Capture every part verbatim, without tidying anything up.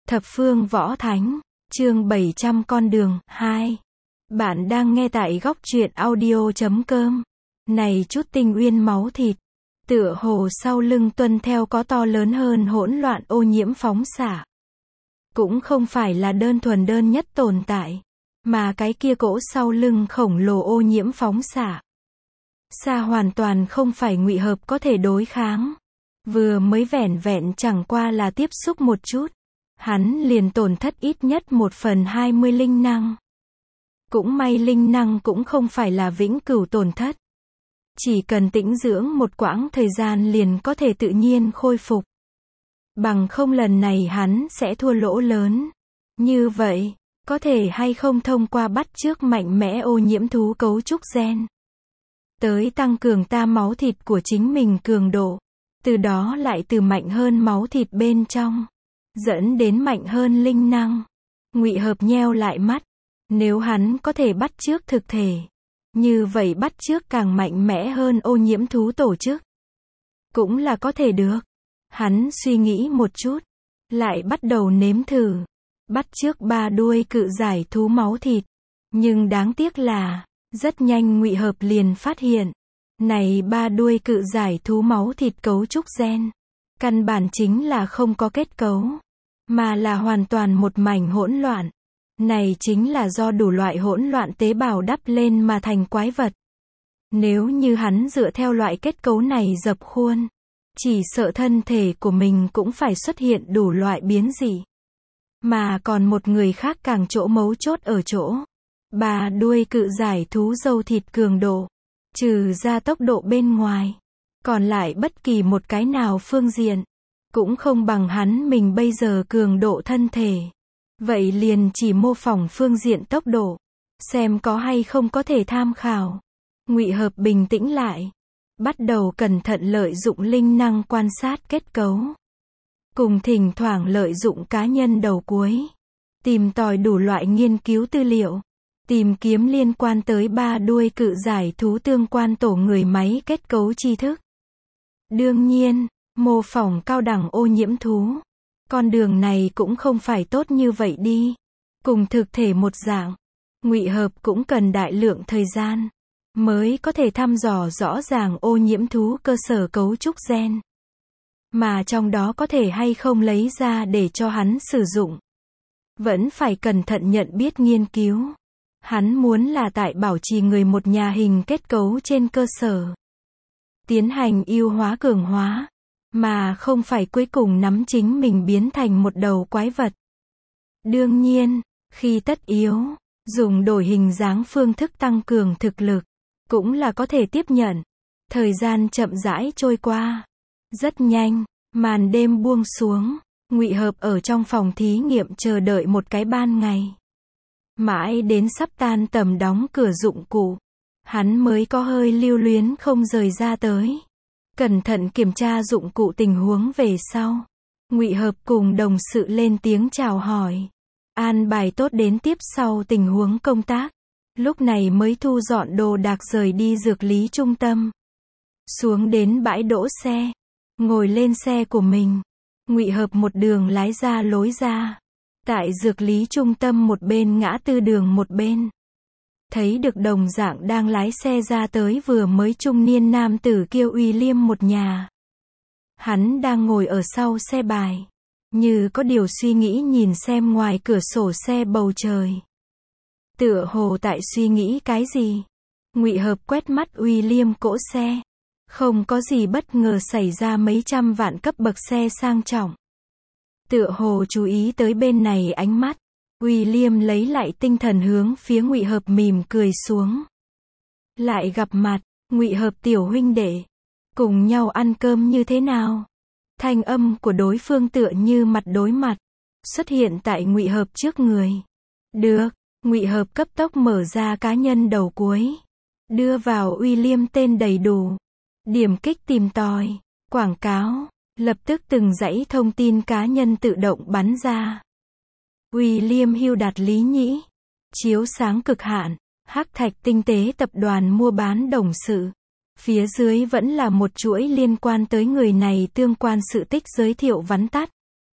Thập phương võ thánh, chương bảy trăm con đường, hai. Bạn đang nghe tại góc truyện audio chấm com. Này chút tinh uyên máu thịt, tựa hồ sau lưng tuân theo có to lớn hơn hỗn loạn ô nhiễm phóng xạ. Cũng không phải là đơn thuần đơn nhất tồn tại, mà cái kia cỗ sau lưng khổng lồ ô nhiễm phóng xạ. Xa hoàn toàn không phải Ngụy Hợp có thể đối kháng. Vừa mới vẻn vẹn chẳng qua là tiếp xúc một chút, hắn liền tổn thất ít nhất một phần hai mươi linh năng. Cũng may linh năng cũng không phải là vĩnh cửu tổn thất. Chỉ cần tĩnh dưỡng một quãng thời gian liền có thể tự nhiên khôi phục. Bằng không lần này hắn sẽ thua lỗ lớn. Như vậy, có thể hay không thông qua bắt chước mạnh mẽ ô nhiễm thú cấu trúc gen, tới tăng cường ta máu thịt của chính mình cường độ. Từ đó lại từ mạnh hơn máu thịt bên trong, dẫn đến mạnh hơn linh năng. Ngụy Hợp nheo lại mắt. Nếu hắn có thể bắt chước thực thể, như vậy bắt chước càng mạnh mẽ hơn ô nhiễm thú tổ chức, cũng là có thể được. Hắn suy nghĩ một chút, lại bắt đầu nếm thử, bắt chước ba đuôi cự giải thú máu thịt. Nhưng đáng tiếc là, rất nhanh Ngụy Hợp liền phát hiện, này ba đuôi cự giải thú máu thịt cấu trúc gen, căn bản chính là không có kết cấu, mà là hoàn toàn một mảnh hỗn loạn. Này chính là do đủ loại hỗn loạn tế bào đắp lên mà thành quái vật. Nếu như hắn dựa theo loại kết cấu này dập khuôn, chỉ sợ thân thể của mình cũng phải xuất hiện đủ loại biến dị. Mà còn một người khác càng chỗ mấu chốt ở chỗ, ba đuôi cự giải thú dâu thịt cường độ, trừ ra tốc độ bên ngoài, còn lại bất kỳ một cái nào phương diện, cũng không bằng hắn mình bây giờ cường độ thân thể. Vậy liền chỉ mô phỏng phương diện tốc độ, xem có hay không có thể tham khảo. Ngụy Hợp bình tĩnh lại, bắt đầu cẩn thận lợi dụng linh năng quan sát kết cấu, cùng thỉnh thoảng lợi dụng cá nhân đầu cuối, tìm tòi đủ loại nghiên cứu tư liệu, tìm kiếm liên quan tới ba đuôi cự giải thú tương quan tổ người máy kết cấu tri thức. Đương nhiên, mô phỏng cao đẳng ô nhiễm thú, con đường này cũng không phải tốt như vậy đi. Cùng thực thể một dạng, Ngụy Hợp cũng cần đại lượng thời gian, mới có thể thăm dò rõ ràng ô nhiễm thú cơ sở cấu trúc gen. Mà trong đó có thể hay không lấy ra để cho hắn sử dụng, vẫn phải cẩn thận nhận biết nghiên cứu. Hắn muốn là tại bảo trì người một nhà hình kết cấu trên cơ sở, tiến hành ưu hóa cường hóa, mà không phải cuối cùng nắm chính mình biến thành một đầu quái vật. Đương nhiên, khi tất yếu, dùng đổi hình dáng phương thức tăng cường thực lực, cũng là có thể tiếp nhận. Thời gian chậm rãi trôi qua. Rất nhanh, màn đêm buông xuống, Ngụy Hợp ở trong phòng thí nghiệm chờ đợi một cái ban ngày. Mãi đến sắp tan tầm đóng cửa dụng cụ, hắn mới có hơi lưu luyến không rời ra tới. Cẩn thận kiểm tra dụng cụ tình huống về sau, Ngụy Hợp cùng đồng sự lên tiếng chào hỏi, an bài tốt đến tiếp sau tình huống công tác. Lúc này mới thu dọn đồ đạc rời đi dược lý trung tâm. Xuống đến bãi đỗ xe, ngồi lên xe của mình, Ngụy Hợp một đường lái ra lối ra. Tại dược lý trung tâm một bên ngã tư đường một bên, thấy được đồng dạng đang lái xe ra tới vừa mới trung niên nam tử kia William một nhà. Hắn đang ngồi ở sau xe bài, như có điều suy nghĩ nhìn xem ngoài cửa sổ xe bầu trời. Tựa hồ tại suy nghĩ cái gì. Ngụy Hợp quét mắt William cỗ xe, không có gì bất ngờ xảy ra mấy trăm vạn cấp bậc xe sang trọng. Tựa hồ chú ý tới bên này ánh mắt, William lấy lại tinh thần hướng phía Ngụy Hợp mỉm cười xuống. Lại gặp mặt, Ngụy Hợp tiểu huynh đệ, cùng nhau ăn cơm như thế nào? Thanh âm của đối phương tựa như mặt đối mặt, xuất hiện tại Ngụy Hợp trước người. Được, Ngụy Hợp cấp tốc mở ra cá nhân đầu cuối, đưa vào William tên đầy đủ, điểm kích tìm tòi, quảng cáo, lập tức từng dãy thông tin cá nhân tự động bắn ra. William Hưu Đạt Lý Nhĩ, chiếu sáng cực hạn, Hắc Thạch Tinh tế tập đoàn mua bán đồng sự. Phía dưới vẫn là một chuỗi liên quan tới người này tương quan sự tích giới thiệu vắn tắt.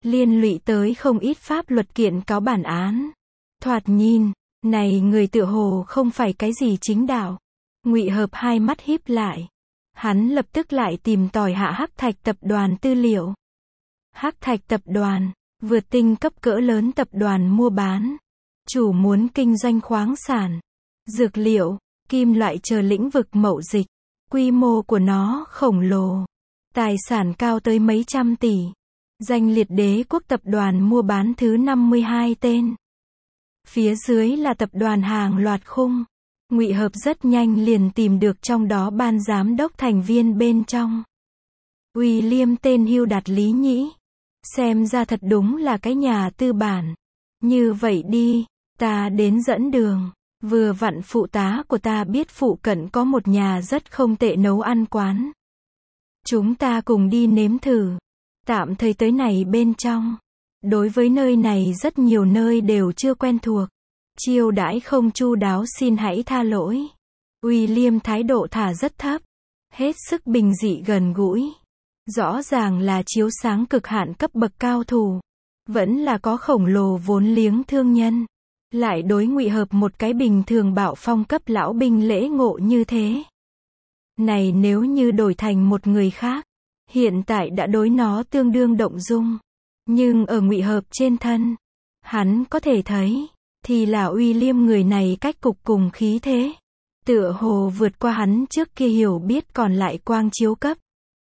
liên lụy tới không ít pháp luật kiện cáo bản án. Thoạt nhìn, này người tựa hồ không phải cái gì chính đạo. Ngụy Hợp hai mắt híp lại. Hắn lập tức lại tìm tòi hạ Hắc Thạch tập đoàn tư liệu. Hắc Thạch tập đoàn, vượt tinh cấp cỡ lớn tập đoàn mua bán. Chủ muốn kinh doanh khoáng sản, dược liệu, kim loại chờ lĩnh vực mậu dịch. Quy mô của nó khổng lồ. Tài sản cao tới mấy trăm tỷ. Danh liệt đế quốc tập đoàn mua bán thứ năm mươi hai tên. Phía dưới là tập đoàn hàng loạt khung. Ngụy Hợp rất nhanh liền tìm được trong đó ban giám đốc thành viên bên trong. William tên hưu đạt lý nhĩ. Xem ra thật đúng là cái nhà tư bản. Như vậy đi, ta đến dẫn đường. Vừa vặn phụ tá của ta biết phụ cận có một nhà rất không tệ nấu ăn quán. Chúng ta cùng đi nếm thử. Tạm thời tới này bên trong. Đối với nơi này rất nhiều nơi đều chưa quen thuộc. Chiêu đãi không chu đáo xin hãy tha lỗi. William thái độ thả rất thấp. Hết sức bình dị gần gũi. Rõ ràng là chiếu sáng cực hạn cấp bậc cao thủ. Vẫn là có khổng lồ vốn liếng thương nhân. Lại đối Ngụy Hợp một cái bình thường bạo phong cấp lão binh lễ ngộ như thế. Này nếu như đổi thành một người khác, hiện tại đã đối nó tương đương động dung. Nhưng ở Ngụy Hợp trên thân, hắn có thể thấy, thì là William người này cách cục cùng khí thế. Tựa hồ vượt qua hắn trước kia hiểu biết còn lại quang chiếu cấp.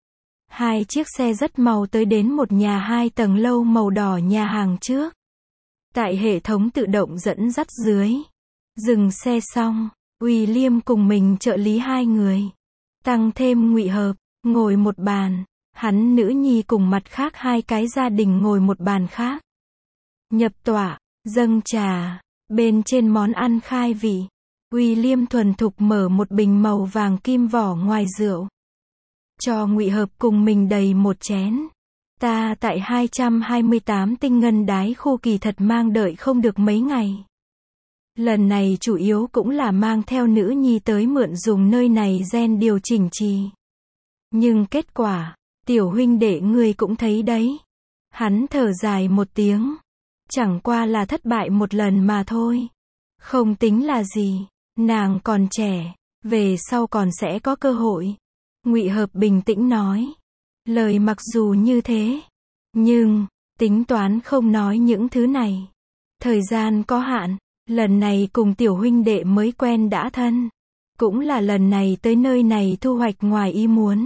Hai chiếc xe rất mau tới đến một nhà hai tầng lâu màu đỏ nhà hàng trước. Tại hệ thống tự động dẫn dắt dưới. Dừng xe xong, William cùng mình trợ lý hai người. Tăng thêm Ngụy Hợp, ngồi một bàn. Hắn nữ nhi cùng mặt khác hai cái gia đình ngồi một bàn khác. Nhập tọa, dâng trà, bên trên món ăn khai vị. William thuần thục mở một bình màu vàng kim vỏ ngoài rượu. Cho Ngụy Hợp cùng mình đầy một chén. Ta tại hai trăm hai mươi tám tinh ngân đái khu kỳ thật mang đợi không được mấy ngày. Lần này chủ yếu cũng là mang theo nữ nhi tới mượn dùng nơi này gen điều chỉnh trì. Nhưng kết quả, tiểu huynh đệ ngươi cũng thấy đấy. Hắn thở dài một tiếng. Chẳng qua là thất bại một lần mà thôi. Không tính là gì, nàng còn trẻ, về sau còn sẽ có cơ hội. Ngụy Hợp bình tĩnh nói. Lời mặc dù như thế, nhưng, tính toán không nói những thứ này. Thời gian có hạn, lần này cùng tiểu huynh đệ mới quen đã thân. Cũng là lần này tới nơi này thu hoạch ngoài ý muốn.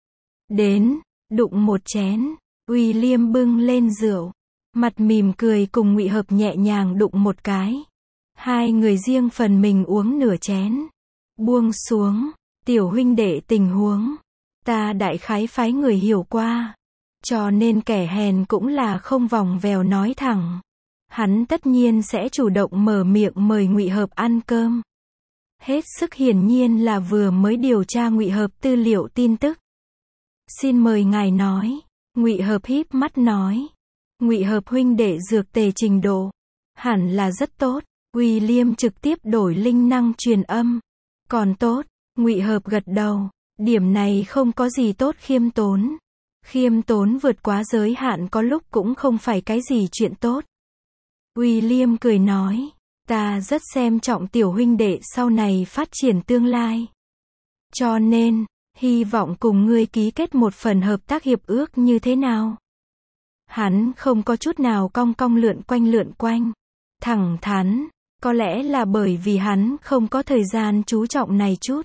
Đến, đụng một chén, William bưng lên rượu. Mặt mỉm cười cùng Ngụy Hợp nhẹ nhàng đụng một cái. Hai người riêng phần mình uống nửa chén. Buông xuống, tiểu huynh đệ tình huống. Ta đại khái phái người hiểu qua. Cho nên kẻ hèn cũng là không vòng vèo nói thẳng. Hắn tất nhiên sẽ chủ động mở miệng mời Ngụy Hợp ăn cơm. Hết sức hiển nhiên là vừa mới điều tra Ngụy Hợp tư liệu tin tức. Xin mời ngài nói. Ngụy Hợp híp mắt nói. Ngụy Hợp huynh đệ dược tề trình độ. Hẳn là rất tốt. William trực tiếp đổi linh năng truyền âm. Còn tốt. Ngụy Hợp gật đầu. Điểm này không có gì tốt khiêm tốn. Khiêm tốn vượt quá giới hạn có lúc cũng không phải cái gì chuyện tốt. William cười nói. Ta rất xem trọng tiểu huynh đệ sau này phát triển tương lai. Cho nên, hy vọng cùng ngươi ký kết một phần hợp tác hiệp ước như thế nào? Hắn không có chút nào cong cong lượn quanh lượn quanh. Thẳng thắn, có lẽ là bởi vì hắn không có thời gian chú trọng này chút.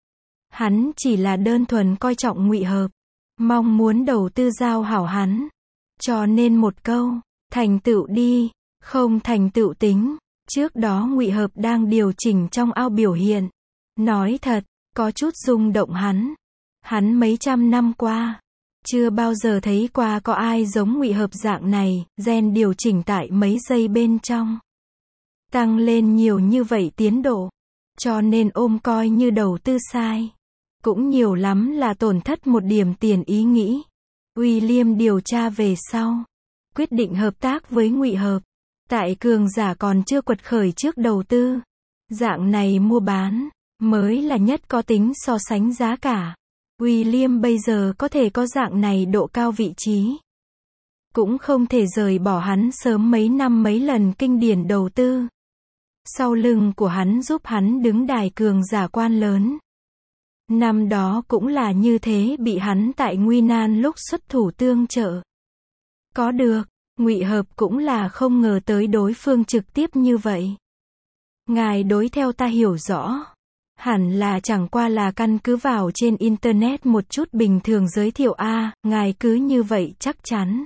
Hắn chỉ là đơn thuần coi trọng Ngụy Hợp, mong muốn đầu tư giao hảo hắn. Cho nên một câu, thành tựu đi, không thành tựu tính. Trước đó Ngụy Hợp đang điều chỉnh trong ao biểu hiện. Nói thật, có chút rung động hắn. Hắn mấy trăm năm qua, chưa bao giờ thấy qua có ai giống Ngụy Hợp dạng này, gen điều chỉnh tại mấy giây bên trong. Tăng lên nhiều như vậy tiến độ. Cho nên ôm coi như đầu tư sai. Cũng nhiều lắm là tổn thất một điểm tiền ý nghĩ. William điều tra về sau. Quyết định hợp tác với Ngụy Hợp. Tại cường giả còn chưa quật khởi trước đầu tư. Dạng này mua bán, mới là nhất có tính so sánh giá cả. William bây giờ có thể có dạng này độ cao vị trí. cũng không thể rời bỏ hắn sớm mấy năm mấy lần kinh điển đầu tư. Sau lưng của hắn giúp hắn đứng đài cường giả quan lớn. Năm đó cũng là như thế, bị hắn tại nguy nan lúc xuất thủ tương trợ. Có được, Ngụy Hợp cũng là không ngờ tới đối phương trực tiếp như vậy. Ngài đối theo ta hiểu rõ, hẳn là chẳng qua là căn cứ vào trên internet một chút bình thường giới thiệu a, à, ngài cứ như vậy chắc chắn.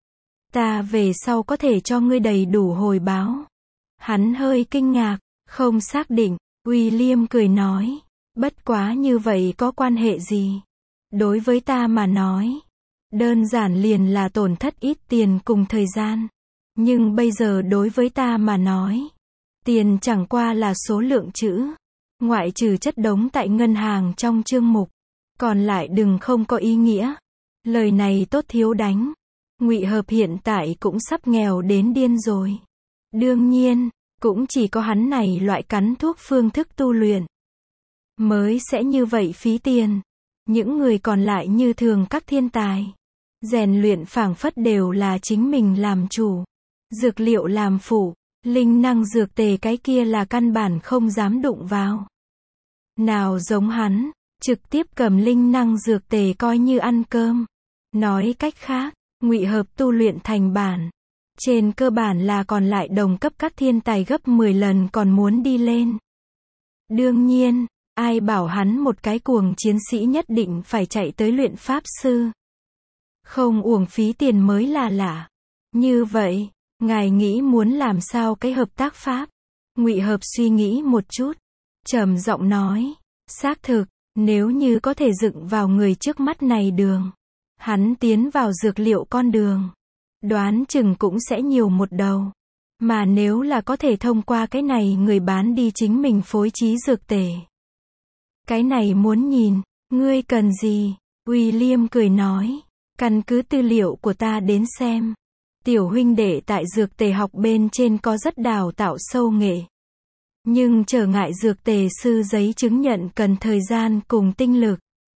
Ta về sau có thể cho ngươi đầy đủ hồi báo. Hắn hơi kinh ngạc, không xác định, William cười nói, bất quá như vậy có quan hệ gì? Đối với ta mà nói, đơn giản liền là tổn thất ít tiền cùng thời gian. Nhưng bây giờ đối với ta mà nói, tiền chẳng qua là số lượng chữ. Ngoại trừ chất đống tại ngân hàng trong chương mục, còn lại đừng không có ý nghĩa. Lời này tốt thiếu đánh. Ngụy Hợp hiện tại cũng sắp nghèo đến điên rồi. Đương nhiên, cũng chỉ có hắn này loại cắn thuốc phương thức tu luyện mới sẽ như vậy phí tiền. Những người còn lại như thường các thiên tài, rèn luyện phảng phất đều là chính mình làm chủ, dược liệu làm phụ, linh năng dược tề cái kia là căn bản không dám đụng vào. Nào giống hắn, trực tiếp cầm linh năng dược tề coi như ăn cơm. Nói cách khác, Ngụy Hợp tu luyện thành bản, trên cơ bản là còn lại đồng cấp các thiên tài gấp mười lần còn muốn đi lên. Đương nhiên, ai bảo hắn một cái cuồng chiến sĩ nhất định phải chạy tới luyện pháp sư. Không uổng phí tiền mới là lạ. Như vậy, ngài nghĩ muốn làm sao cái hợp tác pháp? Ngụy Hợp suy nghĩ một chút, trầm giọng nói, xác thực, nếu như có thể dựng vào người trước mắt này đường, hắn tiến vào dược liệu con đường, đoán chừng cũng sẽ nhiều một đầu. Mà nếu là có thể thông qua cái này người bán đi chính mình phối trí dược tề. Cái này muốn nhìn, ngươi cần gì? William cười nói, căn cứ tư liệu của ta đến xem. Tiểu huynh đệ tại dược tề học bên trên có rất đào tạo sâu nghệ. Nhưng trở ngại dược tề sư giấy chứng nhận cần thời gian cùng tinh lực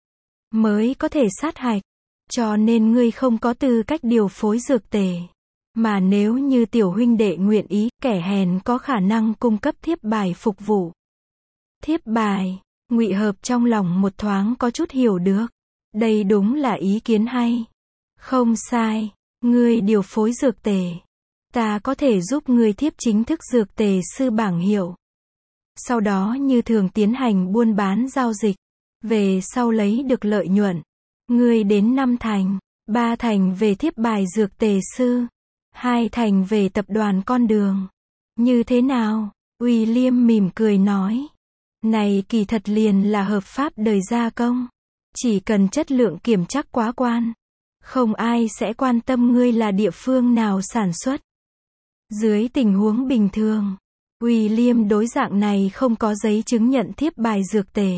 mới có thể sát hạch. Cho nên ngươi không có tư cách điều phối dược tề. Mà nếu như tiểu huynh đệ nguyện ý, kẻ hèn có khả năng cung cấp thiếp bài phục vụ. Thiếp bài, Ngụy Hợp trong lòng một thoáng có chút hiểu được. Đây đúng là ý kiến hay. Không sai, ngươi điều phối dược tề. Ta có thể giúp ngươi thiếp chính thức dược tề sư bảng hiệu. Sau đó như thường tiến hành buôn bán giao dịch. Về sau lấy được lợi nhuận. Ngươi đến năm thành, ba thành về thiếp bài dược tề sư, hai thành về tập đoàn con đường. Như thế nào? William mỉm cười nói. Này kỳ thật liền là hợp pháp đời gia công. Chỉ cần chất lượng kiểm chắc quá quan. Không ai sẽ quan tâm ngươi là địa phương nào sản xuất. Dưới tình huống bình thường, William đối dạng này không có giấy chứng nhận thiếp bài dược tề.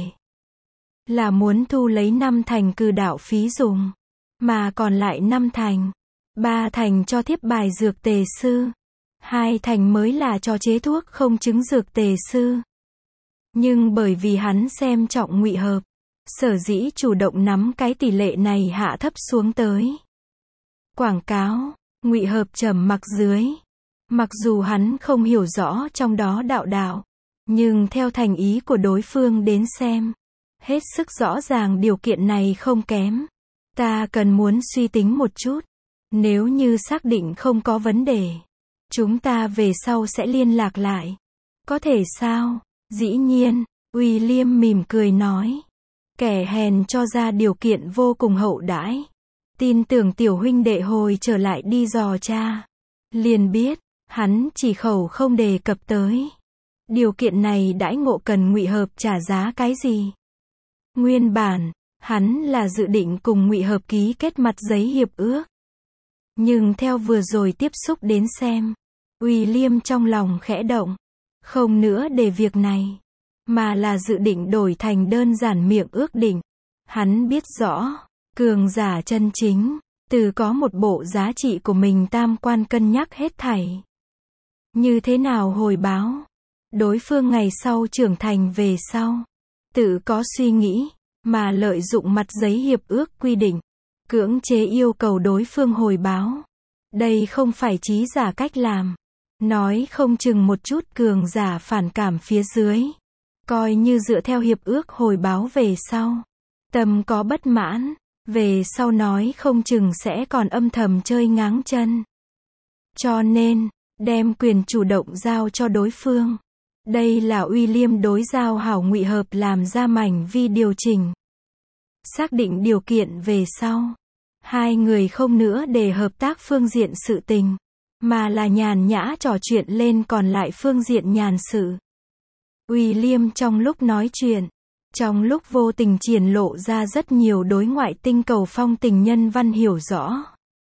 Là muốn thu lấy năm thành cừ đạo phí dùng. Mà còn lại năm thành. ba thành cho thiếp bài dược tề sư. hai thành mới là cho chế thuốc không chứng dược tề sư. Nhưng bởi vì hắn xem trọng Ngụy Hợp, sở dĩ chủ động nắm cái tỷ lệ này hạ thấp xuống tới. Quảng cáo, Ngụy Hợp trầm mặc dưới. Mặc dù hắn không hiểu rõ trong đó đạo đạo, nhưng theo thành ý của đối phương đến xem, hết sức rõ ràng điều kiện này không kém. Ta cần muốn suy tính một chút. Nếu như xác định không có vấn đề, chúng ta về sau sẽ liên lạc lại. Có thể sao? Dĩ nhiên, William mỉm cười nói. Kẻ hèn cho ra điều kiện vô cùng hậu đãi. Tin tưởng tiểu huynh đệ hồi trở lại đi dò tra. Liền biết, hắn chỉ khẩu không đề cập tới. Điều kiện này đãi ngộ cần Ngụy Hợp trả giá cái gì? Nguyên bản, hắn là dự định cùng Ngụy Hợp ký kết mặt giấy hiệp ước. Nhưng theo vừa rồi tiếp xúc đến xem, William trong lòng khẽ động. Không nữa để việc này, mà là dự định đổi thành đơn giản miệng ước định. Hắn biết rõ, cường giả chân chính, từ có một bộ giá trị của mình tam quan cân nhắc hết thảy. Như thế nào hồi báo? Đối phương ngày sau trưởng thành về sau, tự có suy nghĩ, mà lợi dụng mặt giấy hiệp ước quy định, cưỡng chế yêu cầu đối phương hồi báo. Đây không phải trí giả cách làm. Nói không chừng một chút cường giả phản cảm phía dưới. Coi như dựa theo hiệp ước hồi báo về sau. Tâm có bất mãn. Về sau nói không chừng sẽ còn âm thầm chơi ngáng chân. Cho nên, đem quyền chủ động giao cho đối phương. Đây là William đối Giao Hảo Ngụy Hợp làm ra mảnh vi điều chỉnh. Xác định điều kiện về sau. Hai người không nữa để hợp tác phương diện sự tình, mà là nhàn nhã trò chuyện lên còn lại phương diện nhàn sự. William trong lúc nói chuyện, trong lúc vô tình triển lộ ra rất nhiều đối ngoại tinh cầu phong tình nhân văn hiểu rõ.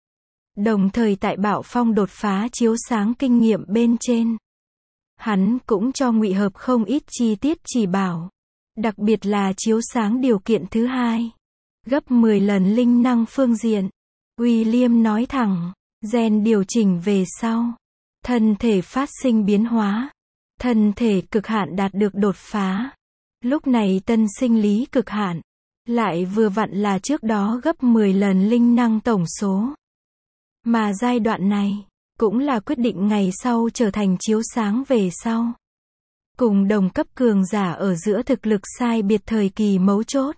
Đồng thời tại Bạo Phong đột phá chiếu sáng kinh nghiệm bên trên. Hắn cũng cho Ngụy Hợp không ít chi tiết chỉ bảo. Đặc biệt là chiếu sáng điều kiện thứ hai. Gấp mười lần linh năng phương diện. William nói thẳng, gen điều chỉnh về sau. Thân thể phát sinh biến hóa. Thân thể cực hạn đạt được đột phá. Lúc này tân sinh lý cực hạn. Lại vừa vặn là trước đó gấp mười lần linh năng tổng số. Mà giai đoạn này, cũng là quyết định ngày sau trở thành chiếu sáng về sau. Cùng đồng cấp cường giả ở giữa thực lực sai biệt thời kỳ mấu chốt.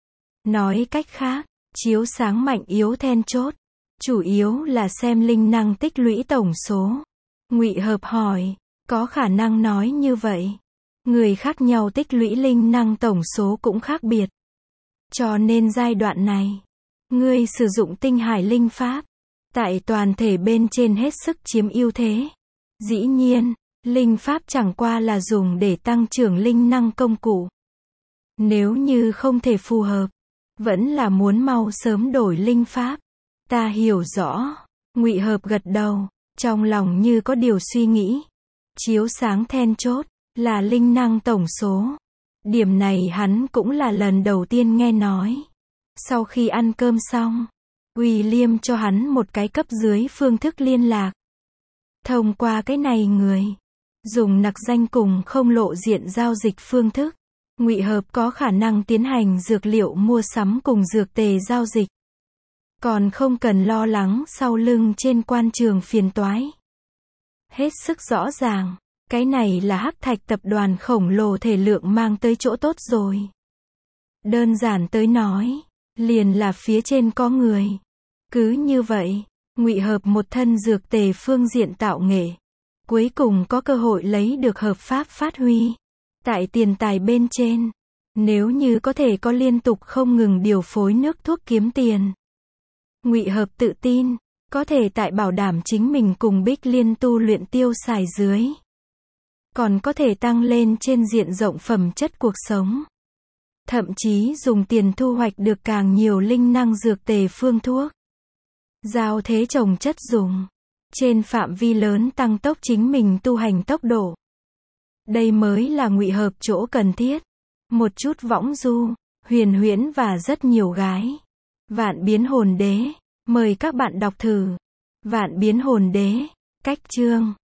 Nói cách khác, chiếu sáng mạnh yếu then chốt. Chủ yếu là xem linh năng tích lũy tổng số. Ngụy Hợp hỏi, có khả năng nói như vậy. Người khác nhau tích lũy linh năng tổng số cũng khác biệt. Cho nên giai đoạn này, ngươi sử dụng tinh hải linh pháp. Tại toàn thể bên trên hết sức chiếm ưu thế. Dĩ nhiên, linh pháp chẳng qua là dùng để tăng trưởng linh năng công cụ. Nếu như không thể phù hợp, vẫn là muốn mau sớm đổi linh pháp. Ta hiểu rõ. Ngụy Hợp gật đầu, trong lòng như có điều suy nghĩ. Chiếu sáng then chốt, là linh năng tổng số. Điểm này hắn cũng là lần đầu tiên nghe nói. Sau khi ăn cơm xong, William cho hắn một cái cấp dưới phương thức liên lạc. Thông qua cái này người, dùng nặc danh cùng không lộ diện giao dịch phương thức, Ngụy Hợp có khả năng tiến hành dược liệu mua sắm cùng dược tề giao dịch. Còn không cần lo lắng sau lưng trên quan trường phiền toái. Hết sức rõ ràng, cái này là Hắc Thạch tập đoàn khổng lồ thể lượng mang tới chỗ tốt rồi. Đơn giản tới nói, liền là phía trên có người. Cứ như vậy, Ngụy Hợp một thân dược tề phương diện tạo nghệ, cuối cùng có cơ hội lấy được hợp pháp phát huy. Tại tiền tài bên trên, nếu như có thể có liên tục không ngừng điều phối nước thuốc kiếm tiền. Ngụy Hợp tự tin, có thể tại bảo đảm chính mình cùng Bích Liên tu luyện tiêu xài dưới. Còn có thể tăng lên trên diện rộng phẩm chất cuộc sống. Thậm chí dùng tiền thu hoạch được càng nhiều linh năng dược tề phương thuốc. Giao thế trồng chất dùng. Trên phạm vi lớn tăng tốc chính mình tu hành tốc độ. Đây mới là Ngụy Hợp chỗ cần thiết. Một chút võng du, huyền huyễn và rất nhiều gái. Vạn biến hồn đế. Mời các bạn đọc thử. Vạn biến hồn đế. Cách chương.